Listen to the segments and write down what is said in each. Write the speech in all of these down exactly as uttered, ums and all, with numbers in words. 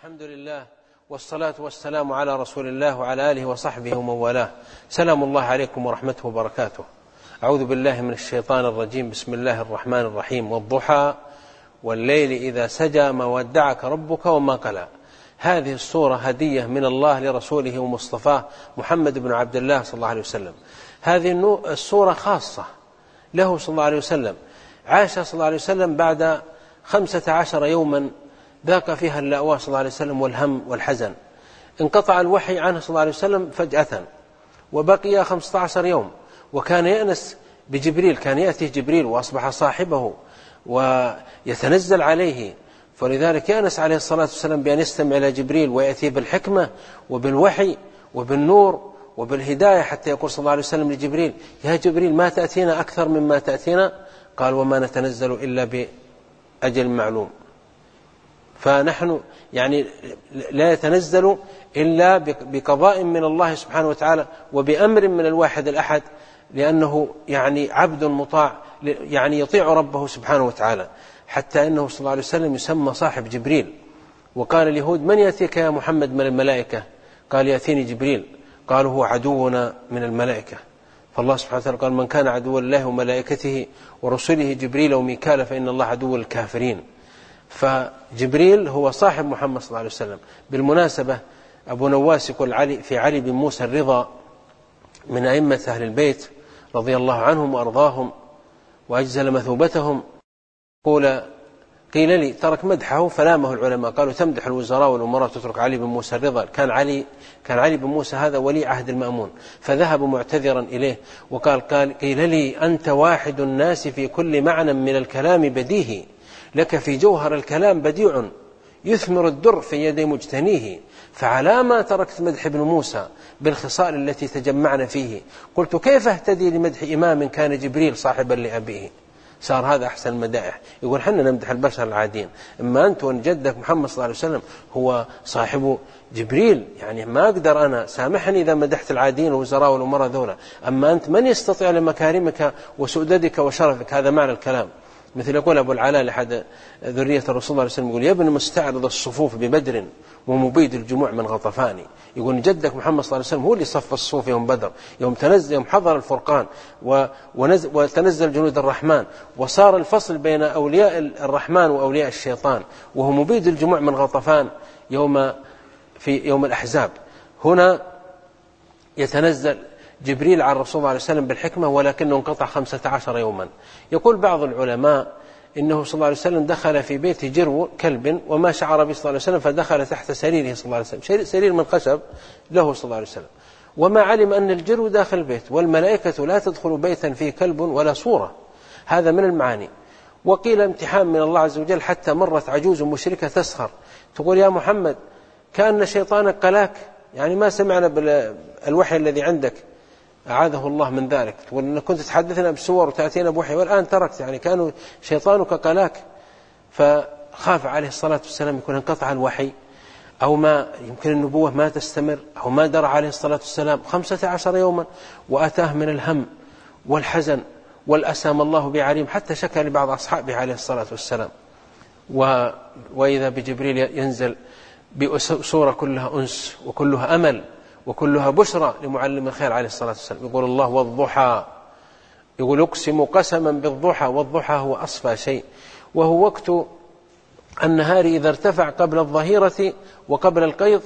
الحمد لله والصلاة والسلام على رسول الله وعلى آله وصحبه ومن والاه. سلام الله عليكم ورحمته وبركاته. أعوذ بالله من الشيطان الرجيم. بسم الله الرحمن الرحيم. والضحى والليل إذا سجى ما ودعك ربك وما قلى. هذه السورة هدية من الله لرسوله ومصطفاه محمد بن عبد الله صلى الله عليه وسلم. هذه السورة خاصة له صلى الله عليه وسلم. عاش صلى الله عليه وسلم بعد خمسة عشر يوما ذاق فيها اللأواء صلى الله عليه وسلم والهم والحزن. انقطع الوحي عنه صلى الله عليه وسلم فجأة وبقي خمسة عشر يوم، وكان يأنس بجبريل، كان يأتيه جبريل وأصبح صاحبه ويتنزل عليه، فلذلك يأنس عليه الصلاة والسلام بأن يستمع إلى جبريل ويأتي بالحكمة وبالوحي وبالنور وبالهداية، حتى يقول صلى الله عليه وسلم لجبريل: يا جبريل ما تأتينا أكثر مما تأتينا؟ قال: وما نتنزل إلا بأجل معلوم. فنحن يعني لا يتنزل إلا بقضاء من الله سبحانه وتعالى وبأمر من الواحد الأحد، لأنه يعني عبد مطاع، يعني يطيع ربه سبحانه وتعالى، حتى أنه صلى الله عليه وسلم يسمى صاحب جبريل. وقال اليهود: من يأتيك يا محمد من الملائكة؟ قال: يأتيني جبريل. قالوا: هو عدونا من الملائكة. فالله سبحانه وتعالى قال: من كان عدوا لله وملائكته ورسله جبريل وميكال فإن الله عدو الكافرين. فجبريل هو صاحب محمد صلى الله عليه وسلم. بالمناسبة أبو نواس يقول علي في علي بن موسى الرضا من أئمة أهل البيت رضي الله عنهم وأرضاهم وأجزل مثوبتهم، قول قيل لي ترك مدحه فلامه العلماء، قالوا: تمدح الوزراء والأمراء تترك علي بن موسى الرضا. كان علي كان علي بن موسى هذا ولي عهد المأمون، فذهب معتذرا إليه وقال: قال قيل لي أنت واحد الناس في كل معنى من الكلام بديهي، لك في جوهر الكلام بديع يثمر الدر في يدي مجتنيه، فعلى ما تركت مدح ابن موسى بالخصال التي تجمعنا فيه؟ قلت: كيف اهتدي لمدح إمام كان جبريل صاحبا لأبيه؟ صار هذا أحسن المدائح. يقول: حنا نمدح البشر العاديين، أما أنت وجدك محمد صلى الله عليه وسلم هو صاحب جبريل، يعني ما أقدر أنا، سامحني إذا مدحت العاديين والوزراء والأمراء ذولا، أما أنت من يستطيع لمكارمك وسؤددك وشرفك؟ هذا معنى الكلام. مثل يقول أبو العلاء لأحد ذرية الرسول صلى الله عليه وسلم، يقول: يا ابن مستعرض الصفوف ببدر ومبيد الجموع من غطفاني. يقول: جدك محمد صلى الله عليه وسلم هو اللي صف الصوف يوم بدر، يوم تنزل يوم حضر الفرقان وتنزل جنود الرحمن، وصار الفصل بين أولياء الرحمن وأولياء الشيطان، وهو مبيد الجموع من غطفان يوم في يوم الأحزاب. هنا يتنزل جبريل على الرسول صلى الله عليه وسلم بالحكمة، ولكنه انقطع خمسة عشر يوما. يقول بعض العلماء إنه صلى الله عليه وسلم دخل في بيت جرو كلب وما شعر به صلى الله عليه وسلم، فدخل تحت سريره صلى الله عليه وسلم، سرير من خشب له صلى الله عليه وسلم، وما علم أن الجرو داخل البيت، والملائكة لا تدخل بيتا فيه كلب ولا صورة. هذا من المعاني. وقيل امتحان من الله عز وجل، حتى مرت عجوز مشركة تسخر تقول: يا محمد كأن شيطانك قلاك، يعني ما سمعنا بالوحي الذي عندك، أعاذه الله من ذلك، تقول إنك كنت تحدثنا بسور وتأتينا بوحي والآن تركت، يعني كانوا شيطانك قلاك. فخاف عليه الصلاة والسلام يكون انقطع الوحي، أو ما يمكن النبوة ما تستمر، أو ما درى عليه الصلاة والسلام خمسة عشر يوما، وأتاه من الهم والحزن والأسام الله بعليم، حتى شكى لبعض أصحابه عليه الصلاة والسلام. و... وإذا بجبريل ينزل بسورة كلها أنس وكلها أمل وكلها بشرى لمعلم الخير عليه الصلاة والسلام. يقول الله: والضحى، يقول: أقسم قسما بالضحى، والضحى هو أصفى شيء، وهو وقت النهار إذا ارتفع قبل الظهيرة وقبل القيض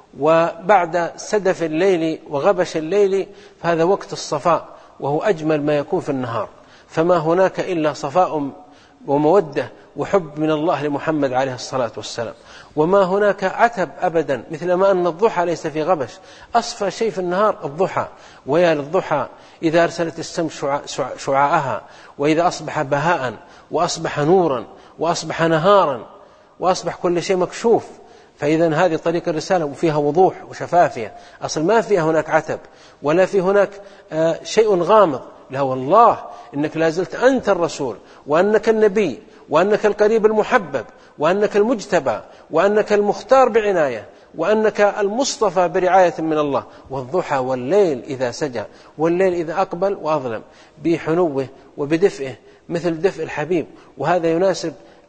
وبعد سدف الليل وغبش الليل، فهذا وقت الصفاء، وهو أجمل ما يكون في النهار، فما هناك إلا صفاء ومودة وحب من الله لمحمد عليه الصلاة والسلام، وما هناك عتب أبدا، مثل ما أن الضحى ليس في غبش. أصفى شيء في النهار الضحى، ويا للضحى إذا أرسلت الشمس شعاعها، وإذا أصبح بهاء وأصبح نورا وأصبح نهارا وأصبح كل شيء مكشوف. فإذا هذه طريق الرسالة، وفيها وضوح وشفافية، أصل ما فيها هناك عتب ولا في هناك شيء غامض، لا والله إنك لازلت أنت الرسول، وأنك النبي، وأنك القريب المحبب، وأنك المجتبى، وأنك المختار بعناية، وأنك المصطفى برعاية من الله. والضحى والليل إذا سجى، والليل إذا أقبل وأظلم، بحنوه وبدفئه مثل دفء الحبيب. وهذا يناسب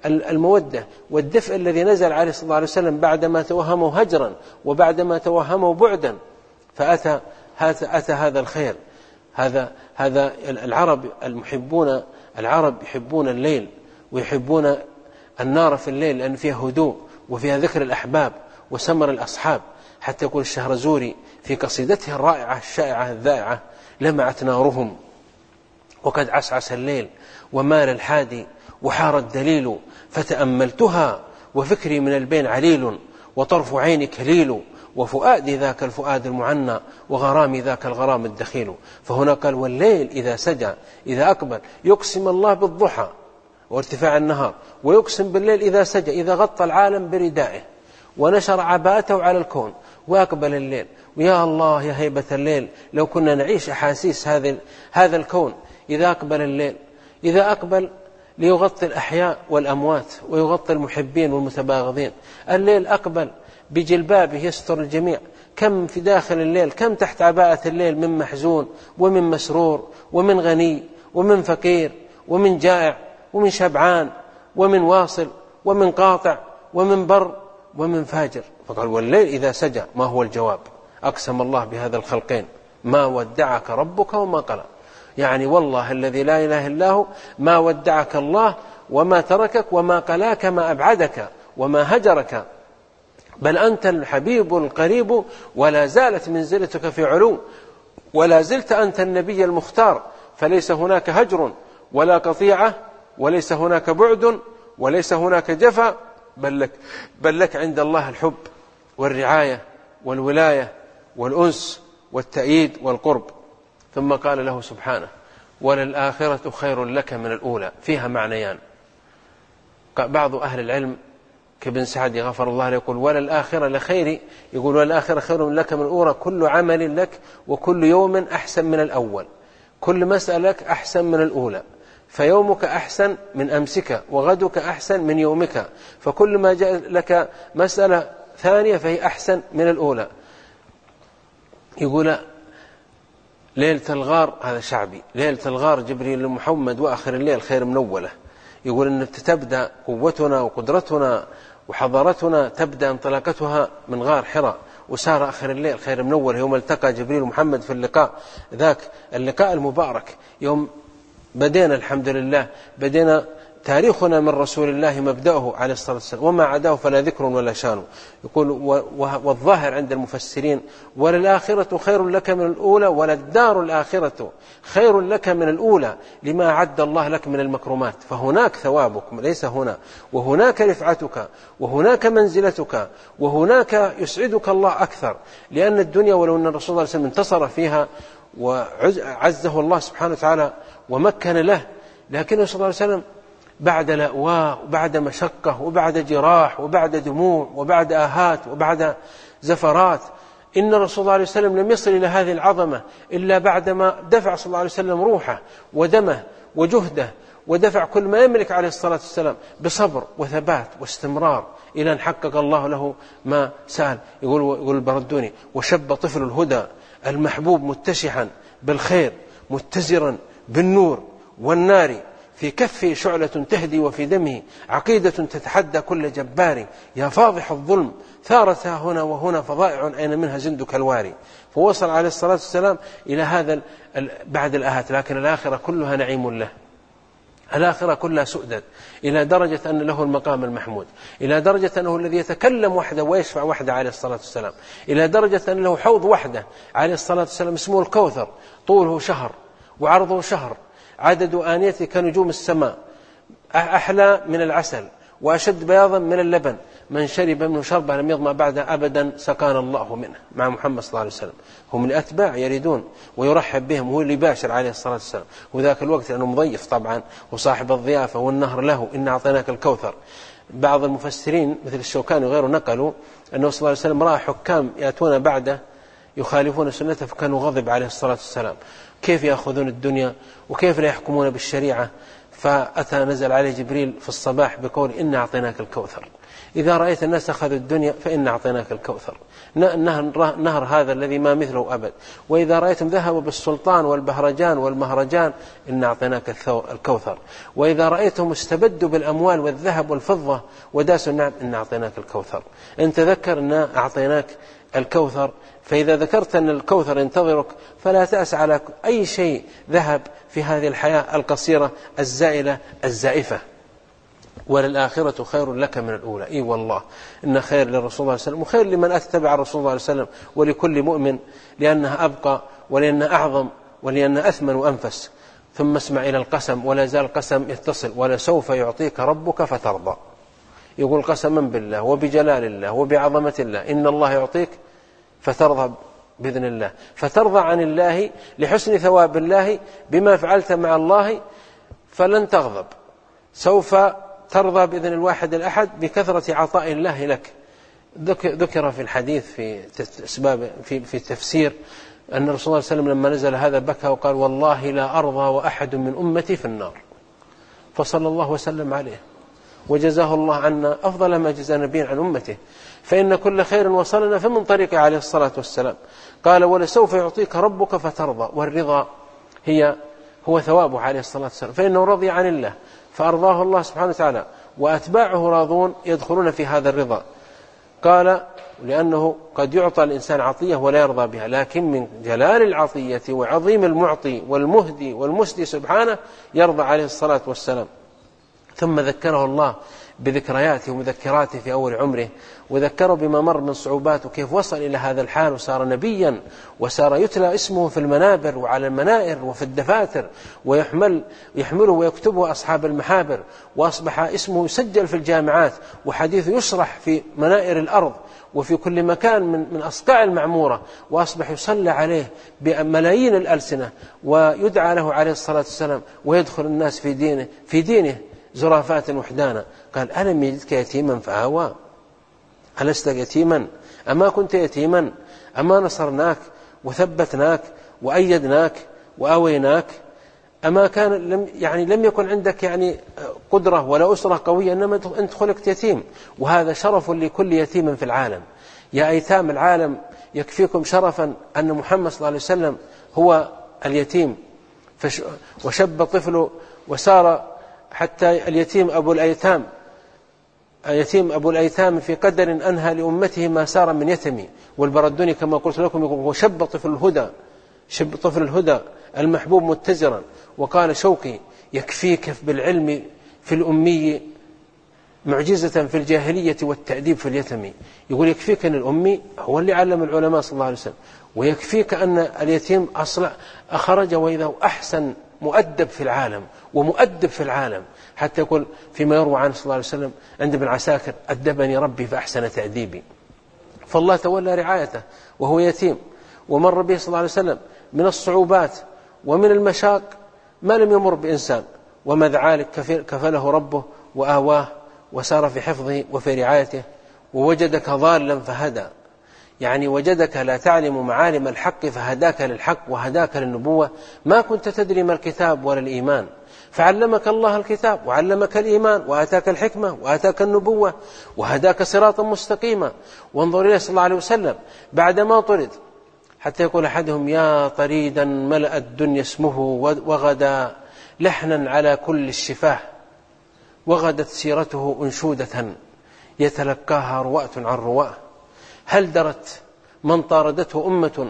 المودة والدفء الذي نزل عليه صلى الله عليه وسلم بعدما توهموا هجرا وبعدما توهموا بعدا، فأتى أتى هذا الخير. هذا هذا العرب المحبون العرب يحبون الليل ويحبون النار في الليل، لأن فيها هدوء وفيها ذكر الأحباب وسمر الأصحاب. حتى يقول الشهرزوري في قصيدته الرائعة الشائعة الذائعة: لمعت نارهم وقد عسعس الليل ومال الحادي وحار الدليل، فتأملتها وفكري من البين عليل، وطرف عيني كليل، وفؤادي ذاك الفؤاد المعنى، وغرامي ذاك الغرام الدخيل. فهنا قال: والليل إذا سجى إذا أقبل. يقسم الله بالضحى وارتفاع النهار، ويقسم بالليل إذا سجى، إذا غطى العالم بردائه ونشر عباءته على الكون وأقبل الليل. ويا الله يا هيبة الليل، لو كنا نعيش أحاسيس هذا هذا الكون إذا أقبل الليل. إذا أقبل ليغطي الأحياء والأموات ويغطي المحبين والمتباغضين. الليل أقبل بجلبابه يستر الجميع. كم في داخل الليل، كم تحت عباءة الليل من محزون ومن مسرور ومن غني ومن فقير ومن جائع ومن شبعان ومن واصل ومن قاطع ومن بر ومن فاجر. فقال: والليل إذا سجى. ما هو الجواب؟ أقسم الله بهذا الخلقين: ما ودعك ربك وما قلى. يعني والله الذي لا إله إلا هو، ما ودعك الله وما تركك وما قلاك ما أبعدك وما هجرك، بل أنت الحبيب القريب، ولا زالت منزلتك في علو، ولا زلت أنت النبي المختار، فليس هناك هجر ولا قطيعة، وليس هناك بعد، وليس هناك جفا، بل لك, بل لك عند الله الحب والرعاية والولاية والأنس والتأييد والقرب. ثم قال له سبحانه: وللآخرة خير لك من الأولى. فيها معنيان. بعض أهل العلم كابن سعدي غفر الله له يقول: وللآخرة لخير، يقول وللآخرة خير لك من الأولى، كل عمل لك وكل يوم أحسن من الأول، كل مسألة أحسن من الأولى، فيومك أحسن من أمسك وغدك أحسن من يومك، فكل ما جاء لك مسألة ثانية فهي أحسن من الأولى. يقول ليلة الغار، هذا شعبي، ليلة الغار جبريل لمحمد وآخر الليل خير من أوله. يقول أن تبدأ قوتنا وقدرتنا وحضارتنا تبدأ انطلاقتها من غار حراء، وسار آخر الليل خير من أوله، يوم التقى جبريل ومحمد في اللقاء ذاك اللقاء المبارك، يوم بدينا الحمد لله بدينا تاريخنا من رسول الله مبدأه عليه الصلاة والسلام، وما عداه فلا ذكر ولا شان. يقول والظاهر عند المفسرين: وللآخرة خير لك من الأولى، وللدار الآخرة خير لك من الأولى، لما أعد الله لك من المكرمات. فهناك ثوابك ليس هنا، وهناك رفعتك، وهناك منزلتك، وهناك يسعدك الله أكثر. لأن الدنيا ولو أن الرسول صلى الله عليه وسلم انتصر فيها وعزه الله سبحانه وتعالى ومكن له، لكنه صلى الله عليه وسلم بعد لأواء وبعد مشقة وبعد جراح وبعد دموع وبعد آهات وبعد زفرات، إن الرسول صلى الله عليه وسلم لم يصل إلى هذه العظمة إلا بعدما دفع صلى الله عليه وسلم روحه ودمه وجهده، ودفع كل ما يملك عليه الصلاة والسلام بصبر وثبات واستمرار، إلى أن حقق الله له ما سأل. يقول, يقول البردوني: وشب طفل الهدى المحبوب متشحا بالخير متزرا بالنور والنار، في كفه شعلة تهدي وفي دمه عقيدة تتحدى كل جبار، يا فاضح الظلم ثارتها هنا وهنا فضائع أين منها زندك الواري. فوصل عليه الصلاة والسلام إلى هذا بعد الآهات. لكن الآخرة كلها نعيم له، الآخرة كلها سؤدد، إلى درجة أن له المقام المحمود، إلى درجة أنه الذي يتكلم وحده ويشفع وحده عليه الصلاة والسلام، إلى درجة أن له حوض وحده عليه الصلاة والسلام اسمه الكوثر، طوله شهر وعرضه شهر، عدد آنيته كنجوم السماء، أحلى من العسل وأشد بياضا من اللبن، من شرب منه شربة لم يظمأ بعدها أبدا سقانا الله منه. مع محمد صلى الله عليه وسلم هم الأتباع يريدون ويرحب بهم، هو اللي باشر عليه الصلاة والسلام، وذاك الوقت لأنه مضيف طبعا وصاحب الضيافة والنهر له، إن أعطيناك الكوثر. بعض المفسرين مثل الشوكاني وغيره نقلوا أنه صلى الله عليه وسلم رأى حكام يأتون بعده يخالفون سنته، فكانوا غضب عليه الصلاة والسلام، كيف يأخذون الدنيا وكيف لا يحكمون بالشريعة. فأتى نزل عليه جبريل في الصباح بقول: إن أعطيناك الكوثر، إذا رأيت الناس أخذوا الدنيا فإن أعطيناك الكوثر، نهر, نهر هذا الذي ما مثله أبد. وإذا رأيتم ذهبوا بالسلطان والبهرجان والمهرجان إن أعطيناك الكوثر. وإذا رأيتم استبدوا بالأموال والذهب والفضة وداسوا النعم إن أعطيناك الكوثر. إن تذكر إن أعطيناك الكوثر. فإذا ذكرت أن الكوثر ينتظرك فلا تأس على أي شيء ذهب في هذه الحياة القصيرة الزائلة الزائفة، وللآخرة خير لك من الأولى. إي والله إن خير للرسول صلى الله عليه وسلم وخير لمن أتبع الرسول صلى الله عليه وسلم ولكل مؤمن، لأنها أبقى ولأنها أعظم ولأنها أثمن وأنفس. ثم اسمع إلى القسم، ولا زال القسم يتصل، ولسوف يعطيك ربك فترضى. يقول قسما بالله وبجلال الله وبعظمة الله إن الله يعطيك فترضى بإذن الله، فترضى عن الله لحسن ثواب الله بما فعلت مع الله فلن تغضب. سوف ترضى بإذن الواحد الأحد بكثرة عطاء الله لك. ذكر في الحديث في أسباب في في التفسير أن الرسول صلى الله عليه وسلم لما نزل هذا بكى وقال والله لا أرضى وأحد من أمتي في النار، فصلى الله وسلم عليه وجزاه الله عنا أفضل ما جزى نبيا عن أمته، فإن كل خير وصلنا فمن طريقه عليه الصلاة والسلام. قال ولسوف يعطيك ربك فترضى، والرضا هي هو ثوابه عليه الصلاة والسلام، فإنه رضي عن الله فأرضاه الله سبحانه وتعالى، وأتباعه راضون يدخلون في هذا الرضا. قال لأنه قد يعطى الإنسان عطية ولا يرضى بها، لكن من جلال العطية وعظيم المعطي والمهدي والمسدي سبحانه يرضى عليه الصلاة والسلام. ثم ذكره الله بذكرياته ومذكراته في أول عمره، وذكره بما مر من صعوبات وكيف وصل إلى هذا الحال وصار نبيا، وصار يتلى اسمه في المنابر وعلى المنائر وفي الدفاتر، ويحمل يحمله ويكتبه أصحاب المحابر، وأصبح اسمه يسجل في الجامعات، وحديثه يشرح في منائر الأرض وفي كل مكان من من أصقاع المعمورة، وأصبح يصلى عليه بملايين الألسنة، ويدعى له عليه الصلاة والسلام، ويدخل الناس في دينه في دينه زرافات وحدانا. قال ألم يجدك يتيما فآوى، ألست يتيما؟ أما كنت يتيما؟ أما نصرناك وثبتناك وأيدناك وآويناك؟ أما كان لم يعني لم يكن عندك يعني قدرة ولا أسرة قوية، إنما أنت خلقت يتيم، وهذا شرف لكل يتيم في العالم. يا أيتام العالم يكفيكم شرفا أن محمد صلى الله عليه وسلم هو اليتيم، وشب طفل وسار حتى اليتيم أبو الأيتام يتيم أبو الأيتام في قدر أنهى لأمته ما سار من يتمي. والبردوني كما قلت لكم يقول وشب طفل الهدى شب طفل الهدى المحبوب متزرا. وقال شوقي يكفيك بالعلم في الأمي معجزة في الجاهلية والتأديب في اليتم. يقول يكفيك أن الأمي هو اللي علم العلماء صلى الله عليه وسلم، ويكفيك أن اليتيم أصلا أخرج وإذا أحسن مؤدب في العالم ومؤدب في العالم، حتى يقول فيما يروى عنه صلى الله عليه وسلم عند ابن عساكر أدبني ربي فأحسن تأديبي. فالله تولى رعايته وهو يتيم، ومر به صلى الله عليه وسلم من الصعوبات ومن المشاق ما لم يمر بإنسان، ومع ذلك كفله ربه وآواه وسار في حفظه وفي رعايته. ووجدك ضالا فهدى، يعني وجدك لا تعلم معالم الحق فهداك للحق وهداك للنبوة. ما كنت تدري ما الكتاب ولا الإيمان، فعلمك الله الكتاب وعلمك الإيمان وآتاك الحكمة وآتاك النبوة وهداك صراطا مستقيما. وانظر إليه صلى الله عليه وسلم بعدما طرد، حتى يقول أحدهم يا طريدا ملأ الدنيا اسمه وغدا لحنا على كل الشفاه، وغدت سيرته أنشودة يتلقاها رواة عن رواة. هل درت من طاردته أمة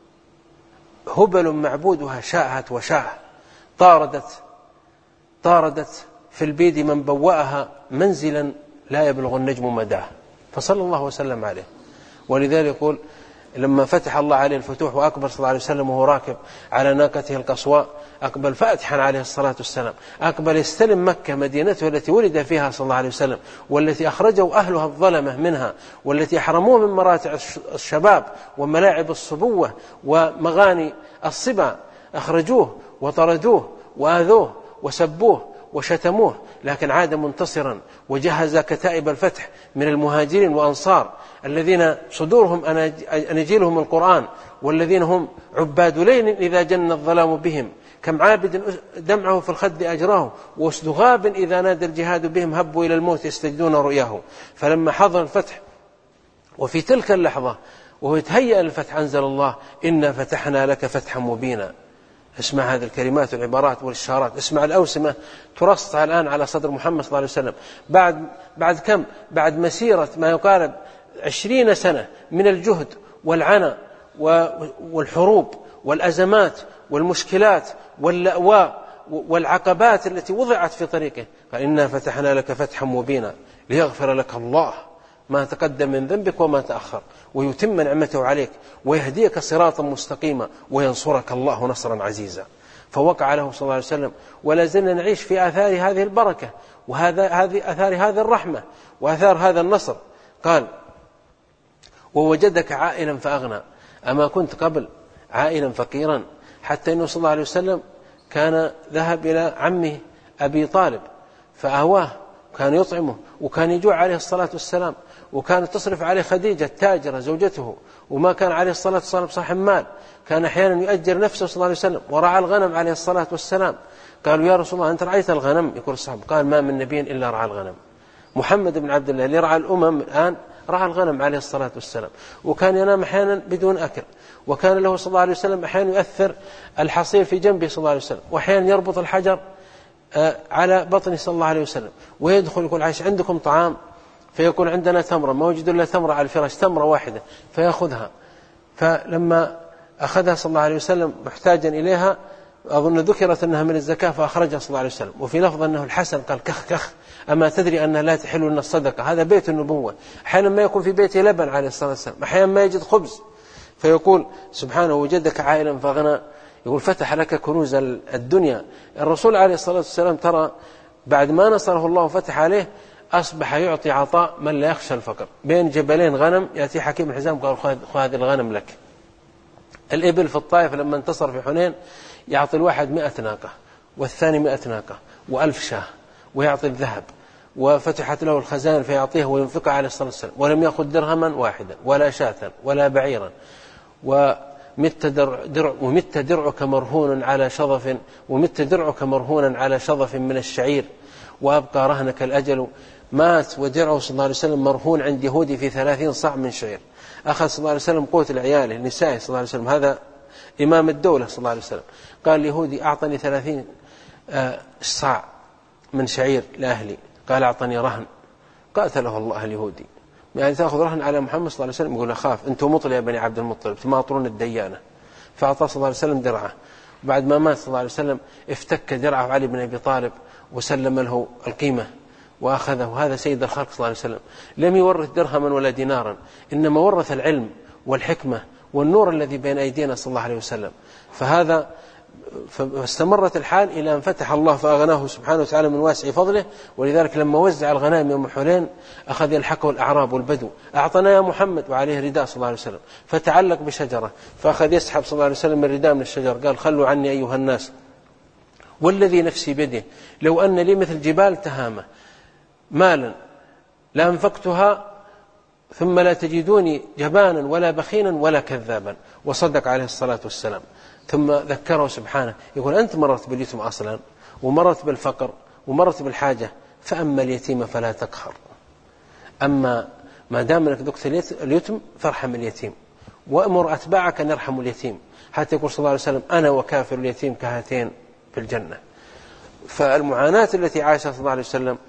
هبل معبودها شاءت وشاء، طاردت طاردت في البيد من بوأها منزلا لا يبلغ النجم مداه، فصلى الله وسلم عليه. ولذلك يقول لما فتح الله عليه الفتوح وأكبر صلى الله عليه وسلم وهو راكب على ناقته القصواء، أقبل فاتحا عليه الصلاة والسلام، أقبل يستلم مكة مدينته التي ولد فيها صلى الله عليه وسلم، والتي أخرجوا أهلها الظلمة منها، والتي حرموه من مراتع الشباب وملاعب الصبوة ومغاني الصبا، أخرجوه وطردوه وآذوه وسبوه وشتموه، لكن عاد منتصرا وجهز كتائب الفتح من المهاجرين وأنصار الذين صدورهم أناجيلهم القرآن، والذين هم عباد ليل إذا جن الظلام بهم كم عابد دمعه في الخد أجراه، وأسد غاب إذا نادى الجهاد بهم هبوا إلى الموت يستجدون رؤياه. فلما حضر الفتح وفي تلك اللحظة وهو يتهيأ للفتح أنزل الله إنا فتحنا لك فتحا مبينا. اسمع هذه الكلمات والعبارات والإشارات، اسمع الأوسمة ترصع الآن على صدر محمد صلى الله عليه وسلم بعد بعد كم بعد مسيرة ما يقارب عشرين سنة من الجهد والعناء والحروب والأزمات والمشكلات واللأواء والعقبات التي وضعت في طريقه. قال إنا فتحنا لك فتحا مبينا ليغفر لك الله ما تقدم من ذنبك وما تأخر ويتم نعمته عليك ويهديك صراطا مستقيما وينصرك الله نصرا عزيزا. فوقع له صلى الله عليه وسلم، ولا زلنا نعيش في آثار هذه البركة وهذا هذه آثار هذه الرحمة وآثار هذا النصر. قال ووجدك عائلا فأغنى، أما كنت قبل عائلا فقيرا، حتى أنه صلى الله عليه وسلم كان ذهب إلى عمه أبي طالب فأهواه، كان يطعمه وكان يجوع عليه الصلاة والسلام، وكانت تصرف عليه خديجة التاجرة زوجته، وما كان عليه الصلاة والسلام صاحب مال، كان أحيانا يؤجر نفسه صلى الله عليه وسلم ورعى الغنم عليه الصلاة والسلام. قالوا يا رسول الله أنت رعيت الغنم؟ يقول الصحابة قال ما من نبي إلا رعى الغنم. محمد بن عبد الله اللي رعى الأمم الآن رعى الغنم عليه الصلاة والسلام، وكان ينام أحيانا بدون أكل، وكان له صلى الله عليه وسلم أحيانا يؤثر الحصير في جنبه صلى الله عليه وسلم، وأحيانا يربط الحجر على بطنه صلى الله عليه وسلم، ويدخل يقول عايش عندكم طعام؟ فيكون عندنا تمرة، ما وجدوا إلا تمرة على الفراش، تمرة واحدة، فيأخذها. فلما أخذها صلى الله عليه وسلم محتاجا إليها، أظن ذكرت أنها من الزكاة فأخرجها صلى الله عليه وسلم، وفي لفظ أنه الحسن قال كخ كخ أما تدري أنها لا تحل لنا الصدقة؟ هذا بيت النبوة. أحيانا ما يكون في بيته لبن عليه الصلاة والسلام، أحيانا ما يجد خبز، فيقول سبحانه وجدك عائلا فغنى، يقول فتح لك كنوز الدنيا. الرسول عليه الصلاة والسلام ترى بعد ما نصره الله وفتح عليه أصبح يعطي عطاء من لا يخشى الفقر. بين جبلين غنم يأتي حكيم الحزام قال خذ هذه الغنم لك. الإبل في الطائف لما انتصر في حنين يعطي الواحد مئة ناقة والثاني مئة ناقة وألف شاه، ويعطي الذهب، وفتحت له الخزائن فيعطيه وينفقها عليه الصلاة والسلام، ولم يأخذ درهما واحدا ولا شاة ولا بعيرا. ومت درع درع ومت درعك مرهون على شظف ومت درعك مرهونا على شظف من الشعير وأبقى رهنك الأجل. مات ودرعه صلى الله عليه وسلم مرهون عند يهودي في ثلاثين صاع من شعير. أخذ صلى الله عليه وسلم قوت لعياله نسائه صلى الله عليه وسلم، هذا إمام الدولة صلى الله عليه وسلم، قال اليهودي أعطني ثلاثين صاع من شعير لأهلي، قال أعطني رهن. قاتله الله اليهودي، يعني تأخذ رهن على محمد صلى الله عليه وسلم؟ يقول أخاف أنتم مطل يا بني عبد المطلب تماطرون الديانة. فأعطى صلى الله عليه وسلم درعه. بعد ما مات صلى الله عليه وسلم افتك درعه علي بن أبي طالب وسلم له القيمة وأخذه. هذا سيد الخلق صلى الله عليه وسلم لم يورث درهما ولا دينارا، إنما ورث العلم والحكمة والنور الذي بين أيدينا صلى الله عليه وسلم. فهذا فاستمرت الحال إلى أن فتح الله فأغناه سبحانه وتعالى من واسع فضله. ولذلك لما وزع الغنائم يوم حنين أخذ يلحقه الأعراب والبدو، أعطنا يا محمد، وعليه رداء صلى الله عليه وسلم، فتعلق بشجرة فأخذ يسحب صلى الله عليه وسلم من رداء من الشجر، قال خلوا عني أيها الناس والذي نفسي بيده لو أن لي مثل جبال تهامة مالا لأنفقتها ثم لا تجدوني جبانا ولا بخينا ولا كذابا. وصدق عليه الصلاة والسلام. ثم ذكره سبحانه يقول أنت مرت باليتم أصلا ومرت بالفقر ومرت بالحاجة، فأما اليتيم فلا تقهر. أما ما دام أنك ذقت اليتم فارحم اليتيم، وأمر أتباعك أن يرحموا اليتيم، حتى يقول صلى الله عليه وسلم أنا وكافر اليتيم كهاتين في الجنة. فالمعاناة التي عاشها صلى الله عليه وسلم،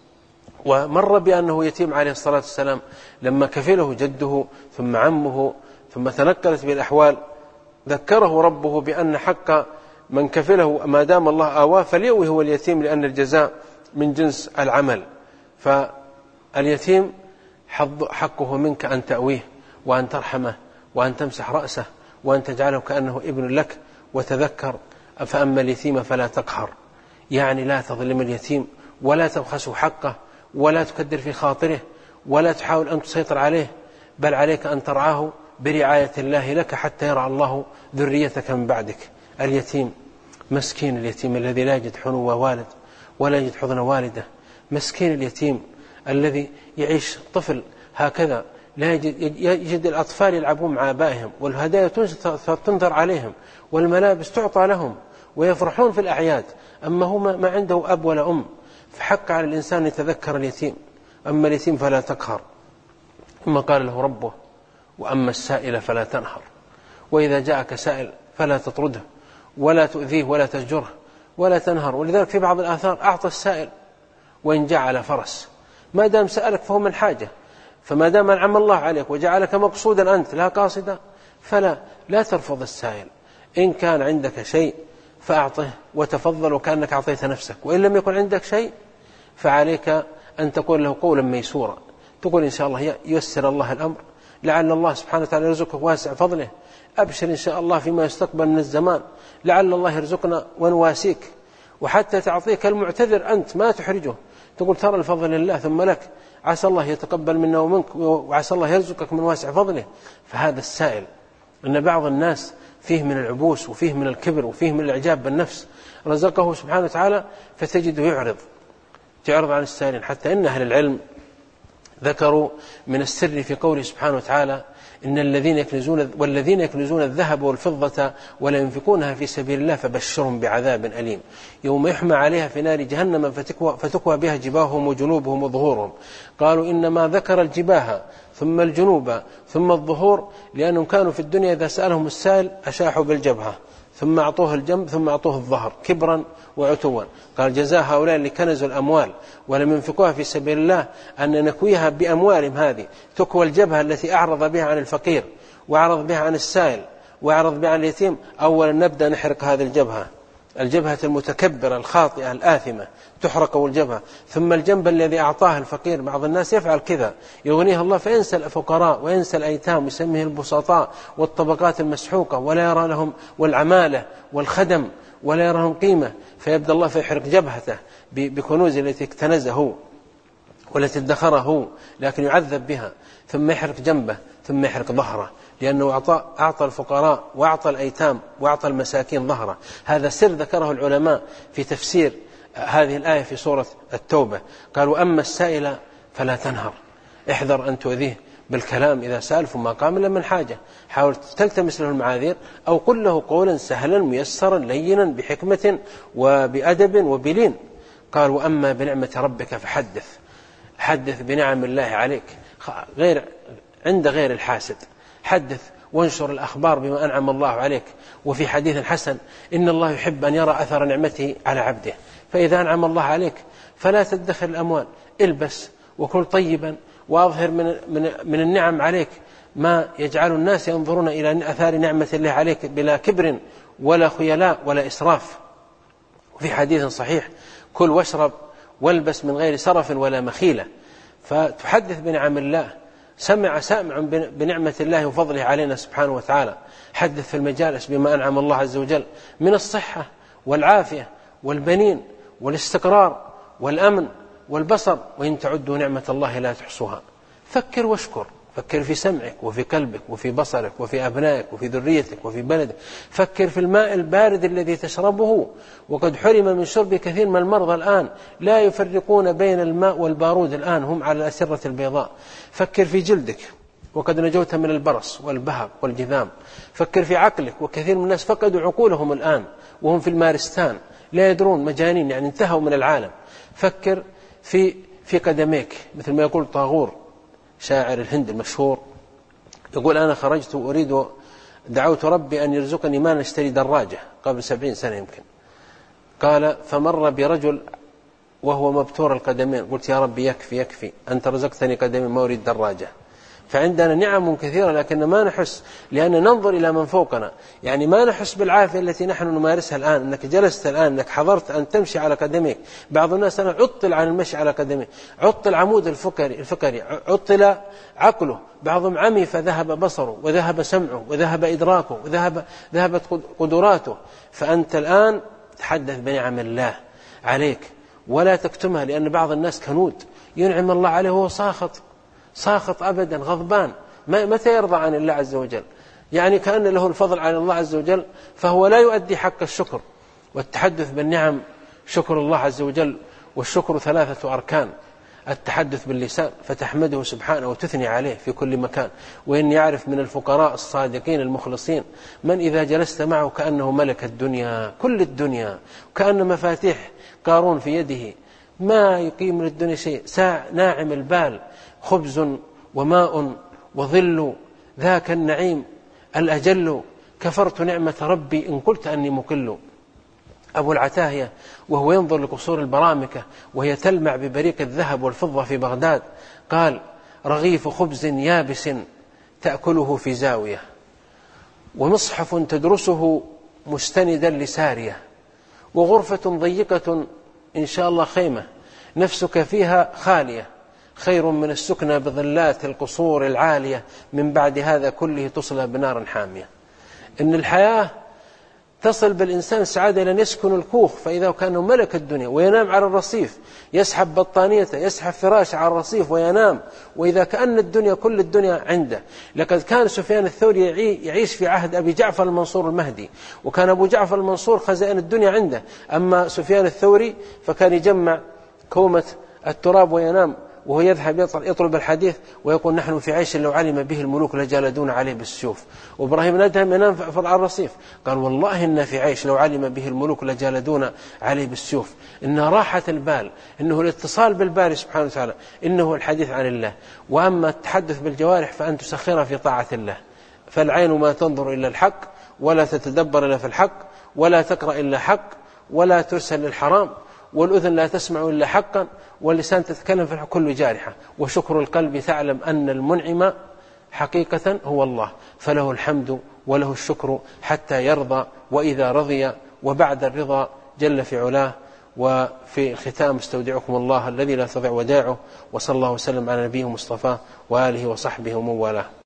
ومر بأنه يتيم عليه الصلاة والسلام لما كفله جده ثم عمه ثم تنقلت بالأحوال، ذكره ربه بأن حق من كفله ما دام الله آواه فليؤوه هو اليتيم، لأن الجزاء من جنس العمل. فاليتيم حقه منك أن تأويه وأن ترحمه وأن تمسح رأسه وأن تجعله كأنه ابن لك. وتذكر فأما اليتيم فلا تقهر، يعني لا تظلم اليتيم ولا تبخسه حقه ولا تكدر في خاطره ولا تحاول أن تسيطر عليه، بل عليك أن ترعاه برعاية الله لك حتى يرعى الله ذريتك من بعدك. اليتيم مسكين، اليتيم الذي لا يجد حنو والد ولا يجد حضن والده، مسكين اليتيم الذي يعيش طفل هكذا لا يجد, يجد الأطفال يلعبون مع آبائهم، والهدايا تنظر عليهم والملابس تعطى لهم ويفرحون في الأعياد، أما هو ما عنده أب ولا أم، فحق على الإنسان يتذكر اليتيم. أما اليتيم فلا تقهر، ثم قال له ربه وأما السائل فلا تنهر، وإذا جاءك سائل فلا تطرده ولا تؤذيه ولا تزجره ولا تنهر. ولذلك في بعض الآثار أعطى السائل وإن جاء على فرس، ما دام سألك فهو من حاجة، فما دام أنعم الله عليك وجعلك مقصودا أنت لا قاصدا فلا لا ترفض السائل. إن كان عندك شيء فأعطه وتفضل وكأنك أعطيت نفسك، وإن لم يكن عندك شيء فعليك أن تقول له قولا ميسورا، تقول إن شاء الله ييسر الله الأمر، لعل الله سبحانه وتعالى يرزقك واسع فضله، أبشر إن شاء الله فيما يستقبل من الزمان، لعل الله يرزقنا ونواسيك. وحتى تعطيك المعتذر أنت ما تحرجه، تقول ترى الفضل لله ثم لك، عسى الله يتقبل منا ومنك وعسى الله يرزقك من واسع فضله. فهذا السائل، أن بعض الناس فيه من العبوس وفيه من الكبر وفيه من الإعجاب بالنفس، رزقه سبحانه وتعالى فتجده يعرض تعرض عن السائلين. حتى إن أهل العلم ذكروا من السر في قوله سبحانه وتعالى إن الذين يكنزون والذين يكنزون الذهب والفضة ولا ينفقونها في سبيل الله فبشرهم بعذاب أليم يوم يحمى عليها في نار جهنم فتكوى, فتكوى بها جباههم وجنوبهم وظهورهم. قالوا إنما ذكر الجباه ثم الجنوب ثم الظهور لأنهم كانوا في الدنيا إذا سألهم السائل أشاحوا بالجبهة ثم أعطوه الجنب ثم أعطوه الظهر كبرا وعتوا. قال جزاء هؤلاء اللي كنزوا الأموال ولم ينفقوها في سبيل الله أن نكويها بأموالهم هذه، تكوى الجبهة التي أعرض بها عن الفقير وأعرض بها عن السائل وأعرض بها عن اليتيم. أولا نبدأ نحرق هذه الجبهة، الجبهة المتكبرة الخاطئة الآثمة تحرق الجبهة، ثم الجنب الذي أعطاه الفقير. بعض الناس يفعل كذا، يغنيه الله فينسى الفقراء وينسى الأيتام ويسميه البسطاء والطبقات المسحوقة ولا يرى لهم، والعمالة والخدم ولا يرى لهم قيمة، فيبدأ الله فيحرق جبهته بكنوز التي اكتنزه والتي ادخره لكن يعذب بها، ثم يحرق جنبه ثم يحرق ظهره، لأنه أعطى, أعطى الفقراء وأعطى الأيتام وأعطى المساكين ظهره. هذا سر ذكره العلماء في تفسير هذه الآية في سورة التوبة. قالوا أما السائل فلا تنهر، احذر أن تؤذيه بالكلام إذا سأل فما قام إلا من حاجة، حاول تلتمس له المعاذير أو قل له قولا سهلا ميسرا لينا بحكمة وبأدب وبلين. قال وأما بنعمة ربك فحدث، حدث بنعم الله عليك غير عند غير الحاسد، حدث وانشر الأخبار بما أنعم الله عليك. وفي حديث حسن إن الله يحب أن يرى أثر نعمته على عبده، فإذا أنعم الله عليك فلا تدخر الأموال، البس وكل طيبا وأظهر من, من, من النعم عليك ما يجعل الناس ينظرون إلى أثار نعمة الله عليك بلا كبر ولا خيلاء ولا إسراف. وفي حديث صحيح كل واشرب والبس من غير سرف ولا مخيلة. فتحدث بنعم الله، سمع سامع بنعمة الله وفضله علينا سبحانه وتعالى. حدث في المجالس بما أنعم الله عز وجل من الصحة والعافية والبنين والاستقرار والأمن والبصر، وإن تعدوا نعمة الله لا تحصوها. فكر واشكر، فكر في سمعك وفي قلبك وفي بصرك وفي أبنائك وفي ذريتك وفي بلدك. فكر في الماء البارد الذي تشربه، وقد حرم من شرب كثير من المرضى الآن، لا يفرقون بين الماء والبارود الآن، هم على الأسرة البيضاء. فكر في جلدك وقد نجوت من البرص والبهق والجذام. فكر في عقلك، وكثير من الناس فقدوا عقولهم الآن وهم في المارستان لا يدرون، مجانين يعني انتهوا من العالم. فكر في في قدميك، مثل ما يقول طاغور شاعر الهند المشهور، يقول أنا خرجت وأريد دعوت ربي أن يرزقني ما نشتري دراجة قبل سبعين سنة يمكن. قال فمر برجل وهو مبتور القدمين، قلت يا ربي يكفي يكفي أنت رزقتني قدمين ما أريد دراجة. فعندنا نعم كثيرة لكن ما نحس، لأن ننظر إلى من فوقنا، يعني ما نحس بالعافية التي نحن نمارسها الآن، أنك جلست الآن، أنك حضرت أن تمشي على قدميك. بعض الناس أنا عطل عن المشي على قدميه، عطل عمود الفقري, الفقري عطل عقله، بعضهم عمي فذهب بصره وذهب سمعه وذهب إدراكه وذهب ذهبت قدراته. فأنت الآن تحدث بنعم الله عليك ولا تكتمها، لأن بعض الناس كنود ينعم الله عليه وهو ساخط ساخط أبدا غضبان، متى يرضى عن الله عز وجل؟ يعني كأن له الفضل على الله عز وجل، فهو لا يؤدي حق الشكر. والتحدث بالنعم شكر الله عز وجل، والشكر ثلاثة أركان: التحدث باللسان فتحمده سبحانه وتثني عليه في كل مكان. وإن يعرف من الفقراء الصادقين المخلصين من إذا جلست معه كأنه ملك الدنيا كل الدنيا، كأن مفاتيح قارون في يده، ما يقيم من الدنيا شيء، ساع ناعم البال، خبز وماء وظل، ذاك النعيم الأجل، كفرت نعمة ربي إن قلت أني مقل. أبو العتاهية وهو ينظر لقصور البرامكة وهي تلمع ببريق الذهب والفضة في بغداد قال: رغيف خبز يابس تأكله في زاوية، ومصحف تدرسه مستندا لسارية، وغرفة ضيقة إن شاء الله خيمة نفسك فيها خالية، خير من السكنى بظلات القصور العالية، من بعد هذا كله تصلى بنار حامية. إن الحياة تصل بالإنسان سعادة لأن يسكن الكوخ فإذا كان ملك الدنيا، وينام على الرصيف، يسحب بطانيته، يسحب فراش على الرصيف وينام، وإذا كأن الدنيا كل الدنيا عنده. لقد كان سفيان الثوري يعيش في عهد أبي جعفر المنصور المهدي، وكان أبو جعفر المنصور خزائن الدنيا عنده، أما سفيان الثوري فكان يجمع كومة التراب وينام، وهو يذهب يطلب الحديث ويقول: نحن في عيش لو علم به الملوك لجالدون عليه بالسيوف. وإبراهيم الأدهم ينام على الرصيف قال: والله إن في عيش لو علم به الملوك لجالدون عليه بالسيوف. إنه راحة البال، إنه الاتصال بالباري سبحانه وتعالى، إنه الحديث عن الله. وأما التحدث بالجوارح فأن تسخرها في طاعة الله. فالعين ما تنظر إلا الحق، ولا تتدبر إلا في الحق، ولا تقرأ إلا حق، ولا ترسل للحرام، والأذن لا تسمع إلا حقا، واللسان تتكلم في كل جارحة. وشكر القلب تعلم أن المنعم حقيقة هو الله، فله الحمد وله الشكر حتى يرضى، وإذا رضي وبعد الرضا جل في علاه. وفي الختام استودعكم الله الذي لا تضيع ودائعه، وصلى الله وسلم على نبيه مصطفى وآله وصحبه ومن والاه.